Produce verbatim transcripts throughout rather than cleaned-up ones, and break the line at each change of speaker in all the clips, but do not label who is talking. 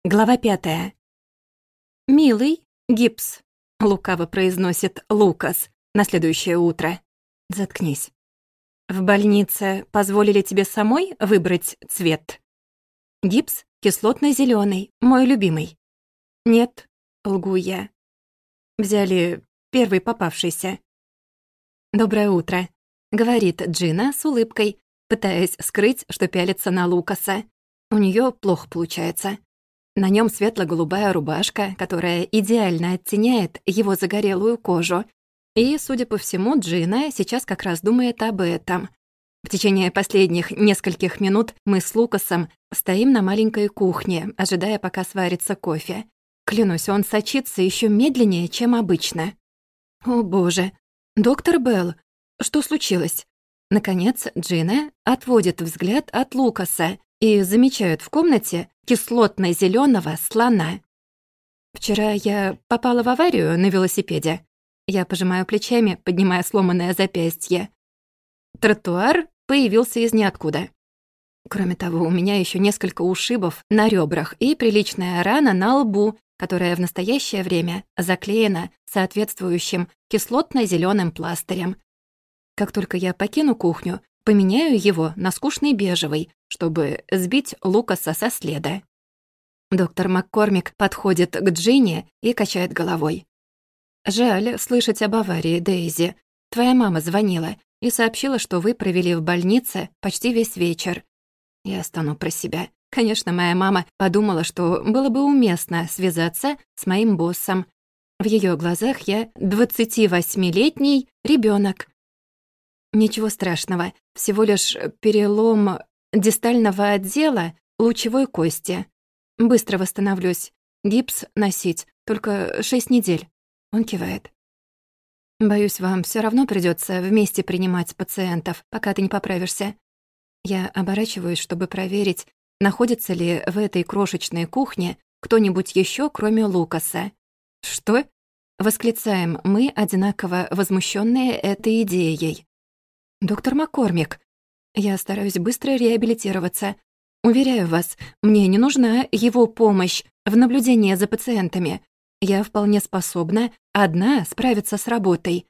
Глава пятая. «Милый, гипс», — лукаво произносит Лукас на следующее утро. «Заткнись. В больнице позволили тебе самой выбрать цвет? Гипс кислотно-зелёный, мой любимый». «Нет», — лгу я. «Взяли первый попавшийся». «Доброе утро», — говорит Джина с улыбкой, пытаясь скрыть, что пялится на Лукаса. У неё плохо получается. На нем светло-голубая рубашка, которая идеально оттеняет его загорелую кожу. И, судя по всему, Джина сейчас как раз думает об этом. В течение последних нескольких минут мы с Лукасом стоим на маленькой кухне, ожидая, пока сварится кофе. Клянусь, он сочится еще медленнее, чем обычно. «О, боже! Доктор Белл, что случилось?» Наконец, Джина отводит взгляд от Лукаса и замечает в комнате кислотно-зелёного слона. «Вчера я попала в аварию на велосипеде». Я пожимаю плечами, поднимая сломанное запястье. Тротуар появился из ниоткуда. Кроме того, у меня еще несколько ушибов на ребрах и приличная рана на лбу, которая в настоящее время заклеена соответствующим кислотно-зелёным пластырем. Как только я покину кухню, поменяю его на скучный бежевый, чтобы сбить Лукаса со следа. Доктор Маккормик подходит к Джинни и качает головой. «Жаль слышать об аварии, Дейзи. Твоя мама звонила и сообщила, что вы провели в больнице почти весь вечер». Я стану про себя. Конечно, моя мама подумала, что было бы уместно связаться с моим боссом. В ее глазах я двадцативосьмилетний ребенок. Ничего страшного, всего лишь перелом дистального отдела лучевой кости. Быстро восстановлюсь. Гипс носить, только шесть недель. Он кивает. Боюсь, вам все равно придется вместе принимать пациентов, пока ты не поправишься. Я оборачиваюсь, чтобы проверить, находится ли в этой крошечной кухне кто-нибудь еще, кроме Лукаса. «Что?» — восклицаем мы, одинаково возмущенные этой идеей. «Доктор Маккормик, я стараюсь быстро реабилитироваться. Уверяю вас, мне не нужна его помощь в наблюдении за пациентами. Я вполне способна одна справиться с работой».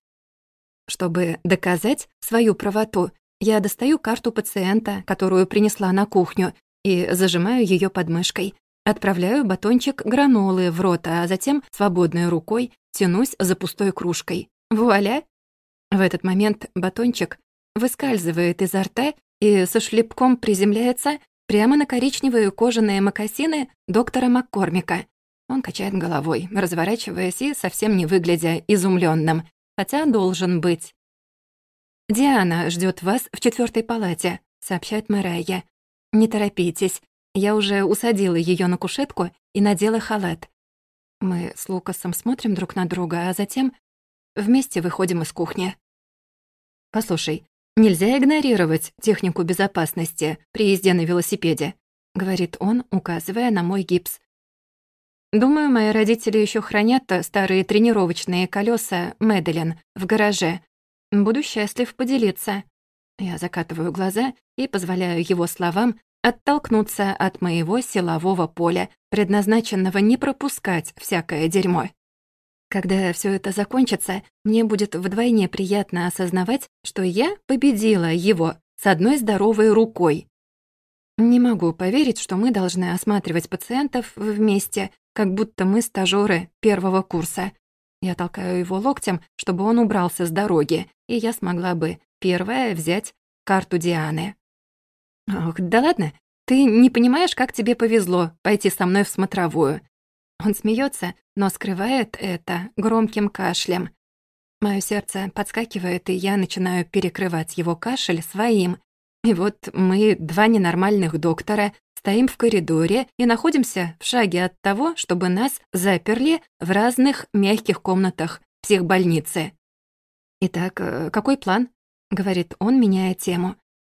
Чтобы доказать свою правоту, я достаю карту пациента, которую принесла на кухню, и зажимаю ее подмышкой. Отправляю батончик гранолы в рот, а затем свободной рукой тянусь за пустой кружкой. Вуаля! В этот момент батончик выскальзывает изо рта и со шлепком приземляется прямо на коричневые кожаные мокасины доктора Маккормика. Он качает головой, разворачиваясь и совсем не выглядя изумлённым, хотя должен быть. «Диана ждёт вас в четвёртой палате», — сообщает Мэрайя. «Не торопитесь, я уже усадила её на кушетку и надела халат». Мы с Лукасом смотрим друг на друга, а затем вместе выходим из кухни. «Послушай, нельзя игнорировать технику безопасности при езде на велосипеде», — говорит он, указывая на мой гипс. «Думаю, мои родители еще хранят старые тренировочные колеса Мэдалин в гараже. Буду счастлив поделиться». Я закатываю глаза и позволяю его словам оттолкнуться от моего силового поля, предназначенного не пропускать всякое дерьмо. Когда все это закончится, мне будет вдвойне приятно осознавать, что я победила его с одной здоровой рукой. Не могу поверить, что мы должны осматривать пациентов вместе, как будто мы стажёры первого курса. Я толкаю его локтем, чтобы он убрался с дороги, и я смогла бы первая взять карту Дианы. «Ох, да ладно, ты не понимаешь, как тебе повезло пойти со мной в смотровую». Он смеется, но скрывает это громким кашлем. Моё сердце подскакивает, и я начинаю перекрывать его кашель своим. И вот мы, два ненормальных доктора, стоим в коридоре и находимся в шаге от того, чтобы нас заперли в разных мягких комнатах психбольницы. «Итак, какой план?» — говорит он, меняя тему.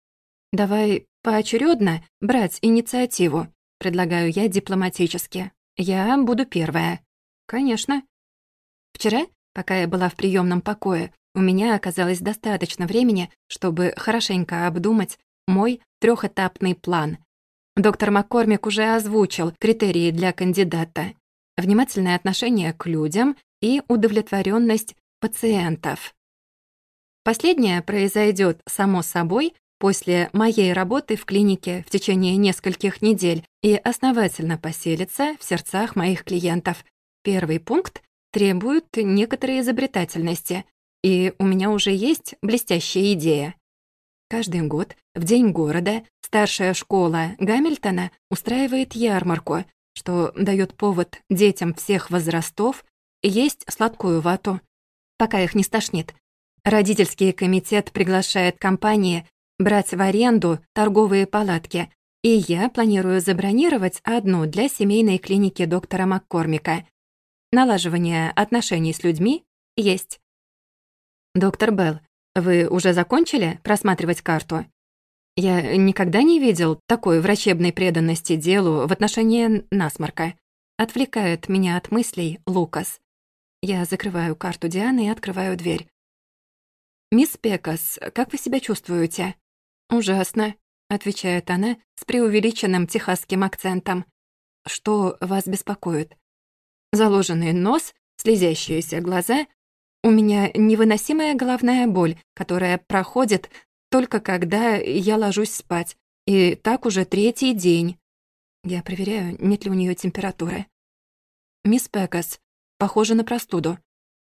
«Давай поочерёдно брать инициативу», — предлагаю я дипломатически. «Я буду первая». «Конечно». Вчера, пока я была в приёмном покое, у меня оказалось достаточно времени, чтобы хорошенько обдумать мой трёхэтапный план. Доктор Маккормик уже озвучил критерии для кандидата. Внимательное отношение к людям и удовлетворенность пациентов. Последнее произойдет само собой после моей работы в клинике в течение нескольких недель и основательно поселится в сердцах моих клиентов. Первый пункт требует некоторой изобретательности, и у меня уже есть блестящая идея. Каждый год в День города старшая школа Гамильтона устраивает ярмарку, что дает повод детям всех возрастов есть сладкую вату, пока их не стошнит. Родительский комитет приглашает компании брать в аренду торговые палатки, и я планирую забронировать одну для семейной клиники доктора Маккормика. Налаживание отношений с людьми есть. Доктор Белл, вы уже закончили просматривать карту? Я никогда не видел такой врачебной преданности делу в отношении насморка. Отвлекает меня от мыслей Лукас. Я закрываю карту Дианы и открываю дверь. «Мисс Пекас, как вы себя чувствуете?» «Ужасно», — отвечает она с преувеличенным техасским акцентом. «Что вас беспокоит?» «Заложенный нос, слезящиеся глаза. У меня невыносимая головная боль, которая проходит только когда я ложусь спать. И так уже третий день». Я проверяю, нет ли у нее температуры. «Мисс Пекас, похоже на простуду.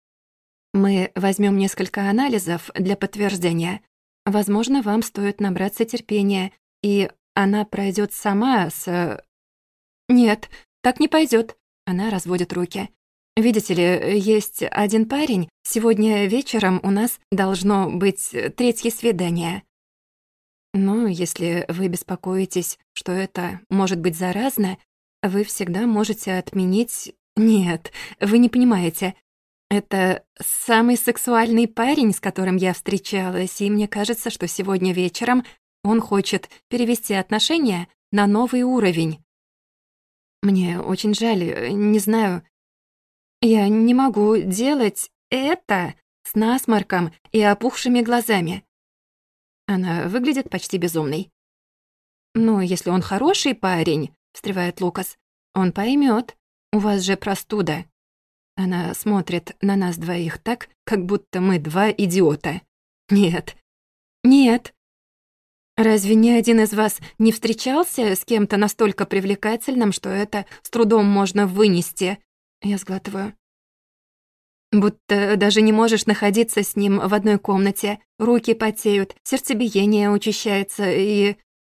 Мы возьмем несколько анализов для подтверждения. Возможно, вам стоит набраться терпения, и она пройдет сама с... Нет, так не пойдет. Она разводит руки. Видите ли, есть один парень. Сегодня вечером у нас должно быть третье свидание. Ну, если вы беспокоитесь, что это может быть заразно, вы всегда можете отменить... Нет, вы не понимаете. Это самый сексуальный парень, с которым я встречалась, и мне кажется, что сегодня вечером он хочет перевести отношения на новый уровень. Мне очень жаль, не знаю. Я не могу делать это с насморком и опухшими глазами. Она выглядит почти безумной. «Ну, если он хороший парень», — встревает Лукас, — «он поймет. У вас же простуда». Она смотрит на нас двоих так, как будто мы два идиота. «Нет, нет. Разве ни один из вас не встречался с кем-то настолько привлекательным, что это с трудом можно вынести?» Я сглатываю. «Будто даже не можешь находиться с ним в одной комнате. Руки потеют, сердцебиение учащается и...»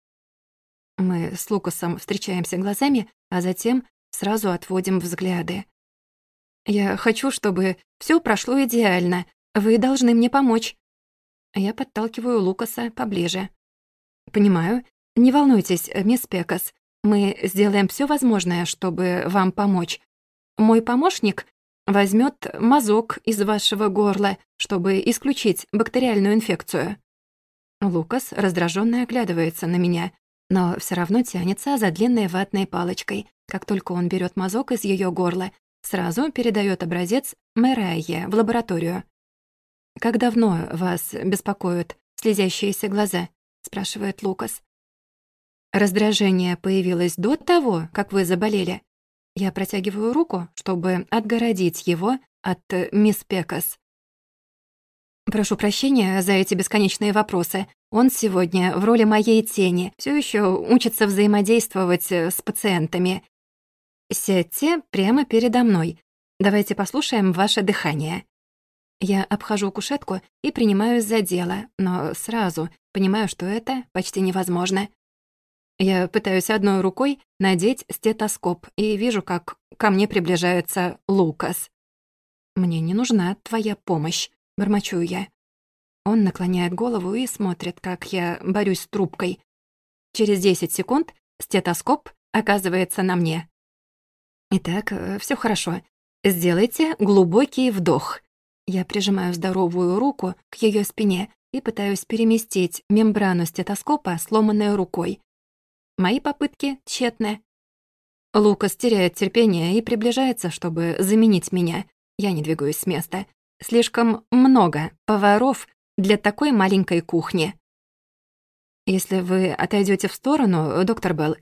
Мы с Лукасом встречаемся глазами, а затем сразу отводим взгляды. «Я хочу, чтобы все прошло идеально. Вы должны мне помочь». Я подталкиваю Лукаса поближе. «Понимаю. Не волнуйтесь, мисс Пекас. Мы сделаем все возможное, чтобы вам помочь. Мой помощник возьмет мазок из вашего горла, чтобы исключить бактериальную инфекцию». Лукас раздраженно оглядывается на меня, но все равно тянется за длинной ватной палочкой. Как только он берет мазок из ее горла, сразу передает образец Мэрайе в лабораторию. «Как давно вас беспокоят слезящиеся глаза?» — спрашивает Лукас. «Раздражение появилось до того, как вы заболели?» Я протягиваю руку, чтобы отгородить его от мисс Пекас. «Прошу прощения за эти бесконечные вопросы. Он сегодня в роли моей тени все еще учится взаимодействовать с пациентами. Сядьте прямо передо мной. Давайте послушаем ваше дыхание». Я обхожу кушетку и принимаюсь за дело, но сразу понимаю, что это почти невозможно. Я пытаюсь одной рукой надеть стетоскоп и вижу, как ко мне приближается Лукас. «Мне не нужна твоя помощь», — бормочу я. Он наклоняет голову и смотрит, как я борюсь с трубкой. Через десять секунд стетоскоп оказывается на мне. «Итак, все хорошо. Сделайте глубокий вдох». Я прижимаю здоровую руку к ее спине и пытаюсь переместить мембрану стетоскопа сломанной рукой. Мои попытки тщетны. Лукас теряет терпение и приближается, чтобы заменить меня. Я не двигаюсь с места. Слишком много поваров для такой маленькой кухни. «Если вы отойдете в сторону, доктор Белл,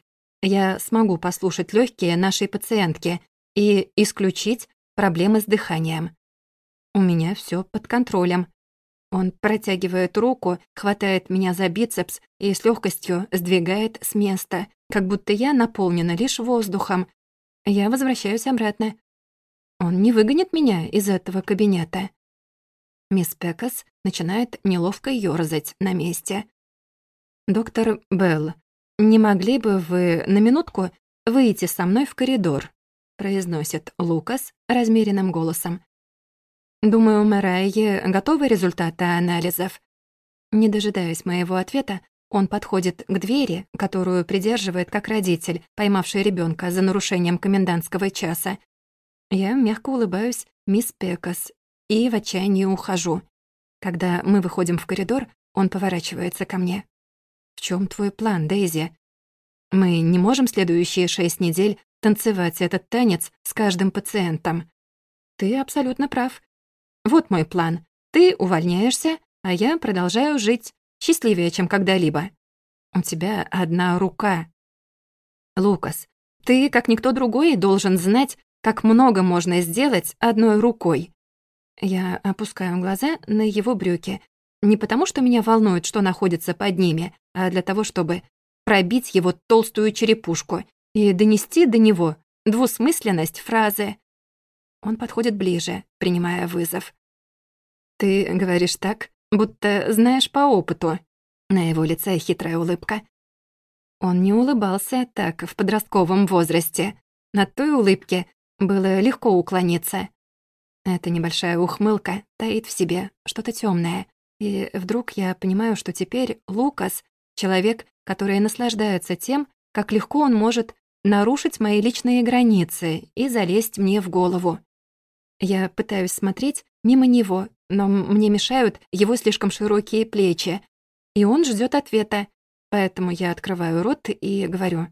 я смогу послушать легкие нашей пациентки и исключить проблемы с дыханием. У меня все под контролем. Он протягивает руку, хватает меня за бицепс и с легкостью сдвигает с места, как будто я наполнена лишь воздухом. Я возвращаюсь обратно. Он не выгонит меня из этого кабинета. Мисс Пекас начинает неловко ёрзать на месте. «Доктор Белл, не могли бы вы на минутку выйти со мной в коридор?» произносит Лукас размеренным голосом. «Думаю, у Мэрайи готовы результаты анализов». Не дожидаясь моего ответа, он подходит к двери, которую придерживает как родитель, поймавший ребенка за нарушением комендантского часа. Я мягко улыбаюсь мисс Пекас и в отчаянии ухожу. Когда мы выходим в коридор, он поворачивается ко мне. «В чем твой план, Дейзи? Мы не можем следующие шесть недель танцевать этот танец с каждым пациентом». «Ты абсолютно прав. Вот мой план. Ты увольняешься, а я продолжаю жить счастливее, чем когда-либо. У тебя одна рука. Лукас, ты, как никто другой, должен знать, как много можно сделать одной рукой». Я опускаю глаза на его брюки. Не потому, что меня волнует, что находится под ними, а для того, чтобы пробить его толстую черепушку и донести до него двусмысленность фразы. Он подходит ближе, принимая вызов. «Ты говоришь так, будто знаешь по опыту». На его лице хитрая улыбка. Он не улыбался так в подростковом возрасте. На той улыбке было легко уклониться. Эта небольшая ухмылка таит в себе что-то тёмное. И вдруг я понимаю, что теперь Лукас — человек, который наслаждается тем, как легко он может нарушить мои личные границы и залезть мне в голову. Я пытаюсь смотреть мимо него, но мне мешают его слишком широкие плечи, и он ждёт ответа, поэтому я открываю рот и говорю: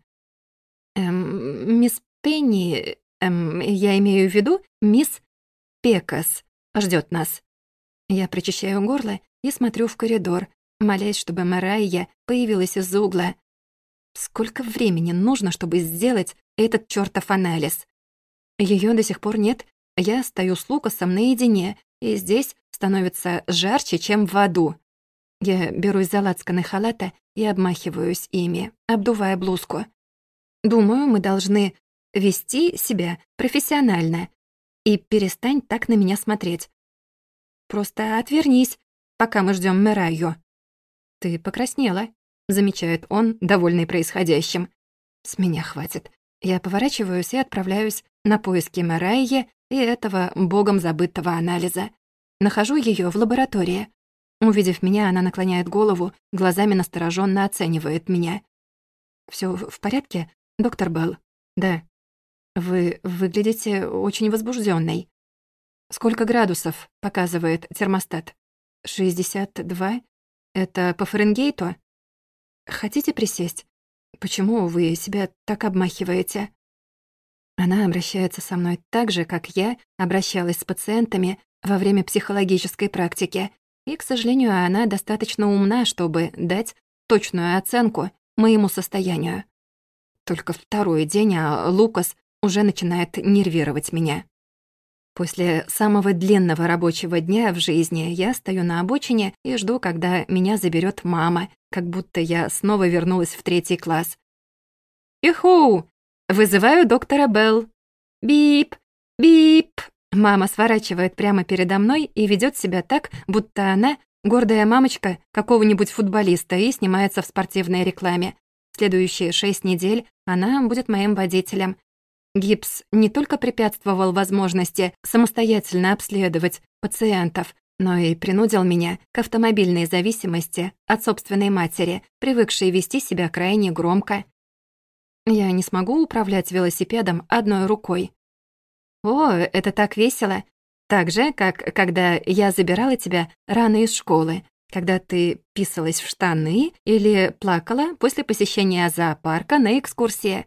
«Эм, мисс Пенни, эм, я имею в виду мисс Пекас, ждёт нас». Я прочищаю горло и смотрю в коридор, молясь, чтобы Мэрайя появилась из-за угла. Сколько времени нужно, чтобы сделать этот чёртов анализ? Её до сих пор нет. Я стою с Лукасом наедине, и здесь становится жарче, чем в аду. Я берусь за лацканы халата и обмахиваюсь ими, обдувая блузку. Думаю, мы должны вести себя профессионально. И перестань так на меня смотреть. Просто отвернись, пока мы ждём Мэрайю. «Ты покраснела», — замечает он, довольный происходящим. С меня хватит. Я поворачиваюсь и отправляюсь на поиски Мэрайи и этого богом забытого анализа. Нахожу её в лаборатории. Увидев меня, она наклоняет голову, глазами настороженно оценивает меня. «Всё в порядке, доктор Белл?» «Да». «Вы выглядите очень возбуждённой». «Сколько градусов?» — показывает термостат. «шестьдесят два. Это по Фаренгейту?» «Хотите присесть? Почему вы себя так обмахиваете?» Она обращается со мной так же, как я обращалась с пациентами во время психологической практики. И, к сожалению, она достаточно умна, чтобы дать точную оценку моему состоянию. Только второй день, а Лукас уже начинает нервировать меня. После самого длинного рабочего дня в жизни я стою на обочине и жду, когда меня заберет мама, как будто я снова вернулась в третий класс. «Иху! Вызываю доктора Белл!» «Бип! Бип!» Мама сворачивает прямо передо мной и ведет себя так, будто она гордая мамочка какого-нибудь футболиста и снимается в спортивной рекламе. Следующие шесть недель она будет моим водителем. Гипс не только препятствовал возможности самостоятельно обследовать пациентов, но и принудил меня к автомобильной зависимости от собственной матери, привыкшей вести себя крайне громко. Я не смогу управлять велосипедом одной рукой. О, это так весело. Так же, как когда я забирала тебя рано из школы, когда ты писалась в штаны или плакала после посещения зоопарка на экскурсии.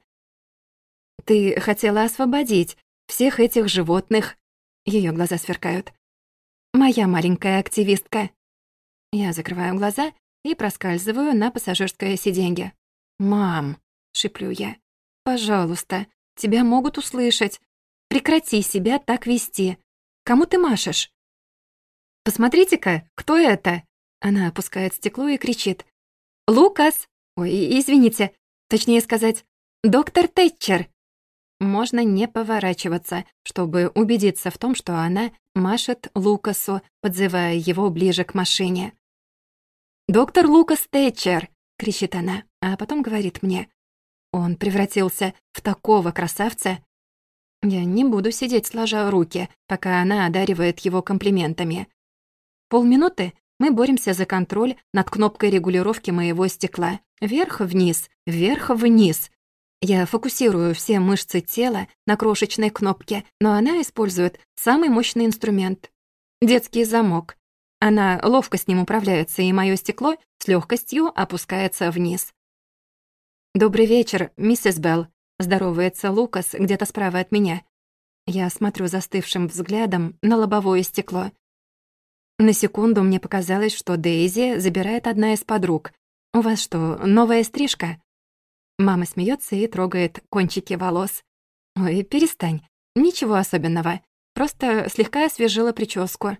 Ты хотела освободить всех этих животных. Её глаза сверкают. Моя маленькая активистка. Я закрываю глаза и проскальзываю на пассажирское сиденье. «Мам», — шиплю я, пожалуйста, тебя могут услышать. Прекрати себя так вести. Кому ты машешь?» «Посмотрите-ка, кто это?» Она опускает стекло и кричит. «Лукас! Ой, извините, точнее сказать, доктор Тэтчер!» Можно не поворачиваться, чтобы убедиться в том, что она машет Лукасу, подзывая его ближе к машине. «Доктор Лукас Тэтчер!» — кричит она, а потом говорит мне. Он превратился в такого красавца. Я не буду сидеть сложа руки, пока она одаривает его комплиментами. Полминуты мы боремся за контроль над кнопкой регулировки моего стекла. Вверх-вниз, вверх-вниз. Я фокусирую все мышцы тела на крошечной кнопке, но она использует самый мощный инструмент — детский замок. Она ловко с ним управляется, и моё стекло с лёгкостью опускается вниз. «Добрый вечер, миссис Белл», — здоровается Лукас где-то справа от меня. Я смотрю застывшим взглядом на лобовое стекло. На секунду мне показалось, что Дейзи забирает одна из подруг. «У вас что, новая стрижка?» Мама смеется и трогает кончики волос. «Ой, перестань. Ничего особенного. Просто слегка освежила прическу».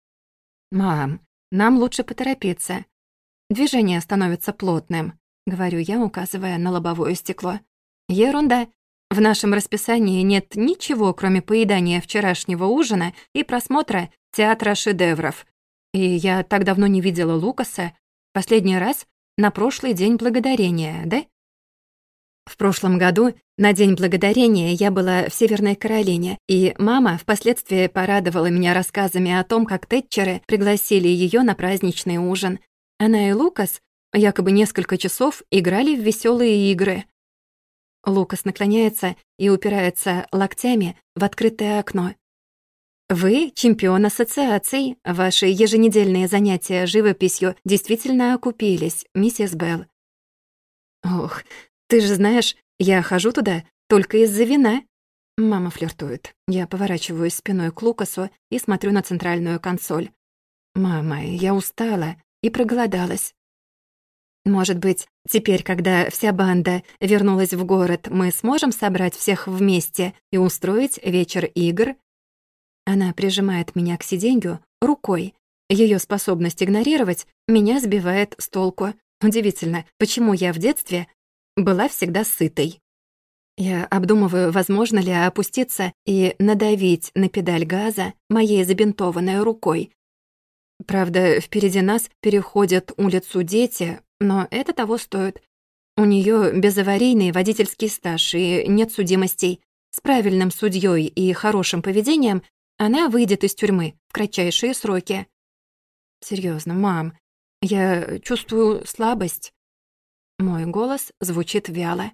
«Мам, нам лучше поторопиться. Движение становится плотным», — говорю я, указывая на лобовое стекло. «Ерунда. В нашем расписании нет ничего, кроме поедания вчерашнего ужина и просмотра театра шедевров. И я так давно не видела Лукаса. Последний раз на прошлый День Благодарения, да?» В прошлом году на День Благодарения я была в Северной Каролине, и мама впоследствии порадовала меня рассказами о том, как Тэтчеры пригласили ее на праздничный ужин. Она и Лукас якобы несколько часов играли в веселые игры. Лукас наклоняется и упирается локтями в открытое окно. «Вы чемпион ассоциаций. Ваши еженедельные занятия живописью действительно окупились, миссис Белл». «Ох, ты же знаешь, я хожу туда только из-за вина». Мама флиртует. Я поворачиваюсь спиной к Лукасу и смотрю на центральную консоль. «Мама, я устала и проголодалась. Может быть, теперь, когда вся банда вернулась в город, мы сможем собрать всех вместе и устроить вечер игр?» Она прижимает меня к сиденью рукой. Её способность игнорировать меня сбивает с толку. Удивительно, почему я в детстве была всегда сытой. Я обдумываю, возможно ли опуститься и надавить на педаль газа моей забинтованной рукой. Правда, впереди нас переходят улицу дети, но это того стоит. У неё безаварийный водительский стаж и нет судимостей. С правильным судьёй и хорошим поведением она выйдет из тюрьмы в кратчайшие сроки. Серьёзно, мам, я чувствую слабость. Мой голос звучит вяло.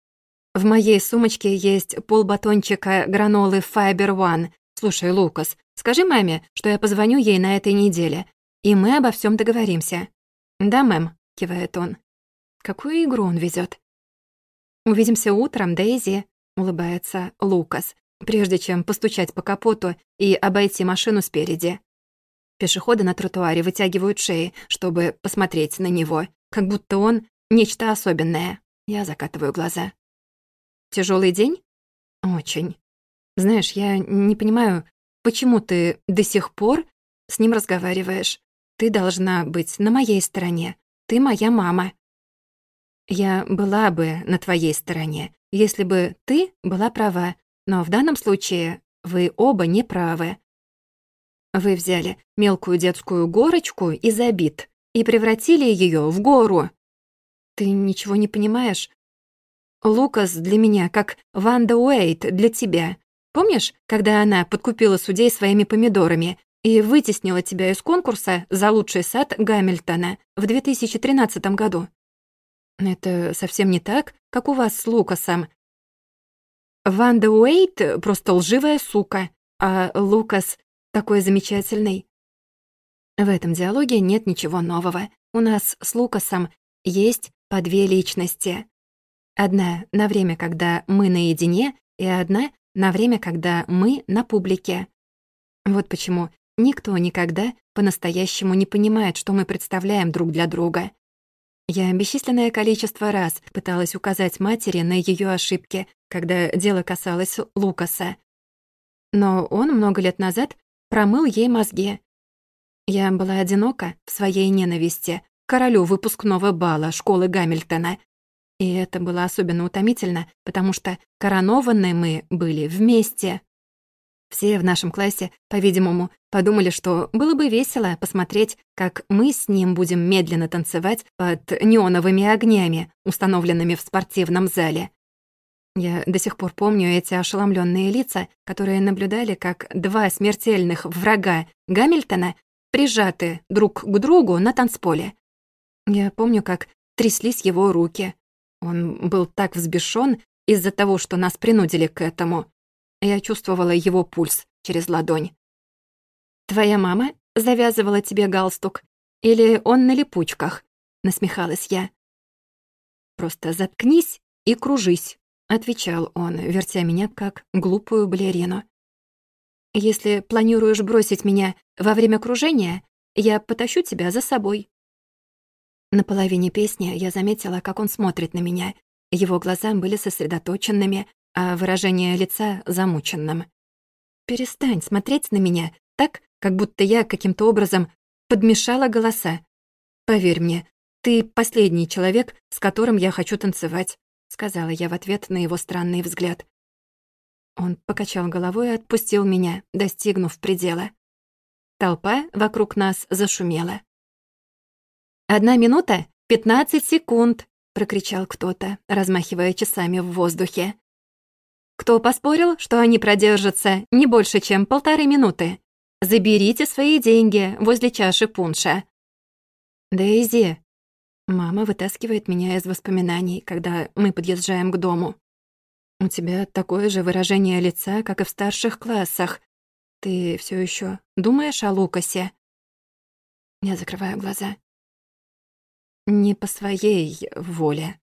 В моей сумочке есть полбатончика гранолы Fiber One. Слушай, Лукас, скажи маме, что я позвоню ей на этой неделе, и мы обо всем договоримся. «Да, мэм», — кивает он. Какую игру он везет? «Увидимся утром, Дейзи», — улыбается Лукас, прежде чем постучать по капоту и обойти машину спереди. Пешеходы на тротуаре вытягивают шеи, чтобы посмотреть на него, как будто он нечто особенное. Я закатываю глаза. Тяжелый день? Очень. Знаешь, я не понимаю, почему ты до сих пор с ним разговариваешь. Ты должна быть на моей стороне. Ты моя мама. Я была бы на твоей стороне, если бы ты была права, но в данном случае вы оба не правы. Вы взяли мелкую детскую горочку из обид и превратили ее в гору. Ты ничего не понимаешь? Лукас для меня как Ванда Уэйт для тебя. Помнишь, когда она подкупила судей своими помидорами и вытеснила тебя из конкурса за лучший сад Гамильтона в две тысячи тринадцатом году? Это совсем не так, как у вас с Лукасом. Ванда Уэйт просто лживая сука, а Лукас такой замечательный. В этом диалоге нет ничего нового. У нас с Лукасом есть по две личности. Одна на время, когда мы наедине, и одна на время, когда мы на публике. Вот почему никто никогда по-настоящему не понимает, что мы представляем друг для друга. Я бесчисленное количество раз пыталась указать матери на ее ошибки, когда дело касалось Лукаса. Но он много лет назад промыл ей мозги. Я была одинока в своей ненависти к королю выпускного бала школы Гамильтона. И это было особенно утомительно, потому что коронованы мы были вместе. Все в нашем классе, по-видимому, подумали, что было бы весело посмотреть, как мы с ним будем медленно танцевать под неоновыми огнями, установленными в спортивном зале. Я до сих пор помню эти ошеломленные лица, которые наблюдали, как два смертельных врага Гамильтона прижаты друг к другу на танцполе. Я помню, как тряслись его руки. Он был так взбешён из-за того, что нас принудили к этому. Я чувствовала его пульс через ладонь. «Твоя мама завязывала тебе галстук? Или он на липучках?» — насмехалась я. «Просто заткнись и кружись», — отвечал он, вертя меня как глупую балерину. «Если планируешь бросить меня во время кружения, я потащу тебя за собой». На половине песни я заметила, как он смотрит на меня. Его глаза были сосредоточенными, а выражение лица — замученным. «Перестань смотреть на меня так, как будто я каким-то образом подмешала голоса. Поверь мне, ты последний человек, с которым я хочу танцевать», — сказала я в ответ на его странный взгляд. Он покачал головой и отпустил меня, достигнув предела. Толпа вокруг нас зашумела. «Одна минута, пятнадцать секунд!» — прокричал кто-то, размахивая часами в воздухе. «Кто поспорил, что они продержатся не больше, чем полторы минуты? Заберите свои деньги возле чаши пунша». «Дейзи!» Мама вытаскивает меня из воспоминаний, когда мы подъезжаем к дому. «У тебя такое же выражение лица, как и в старших классах. Ты все еще думаешь о Лукасе?» Я закрываю глаза. «Не по своей воле»,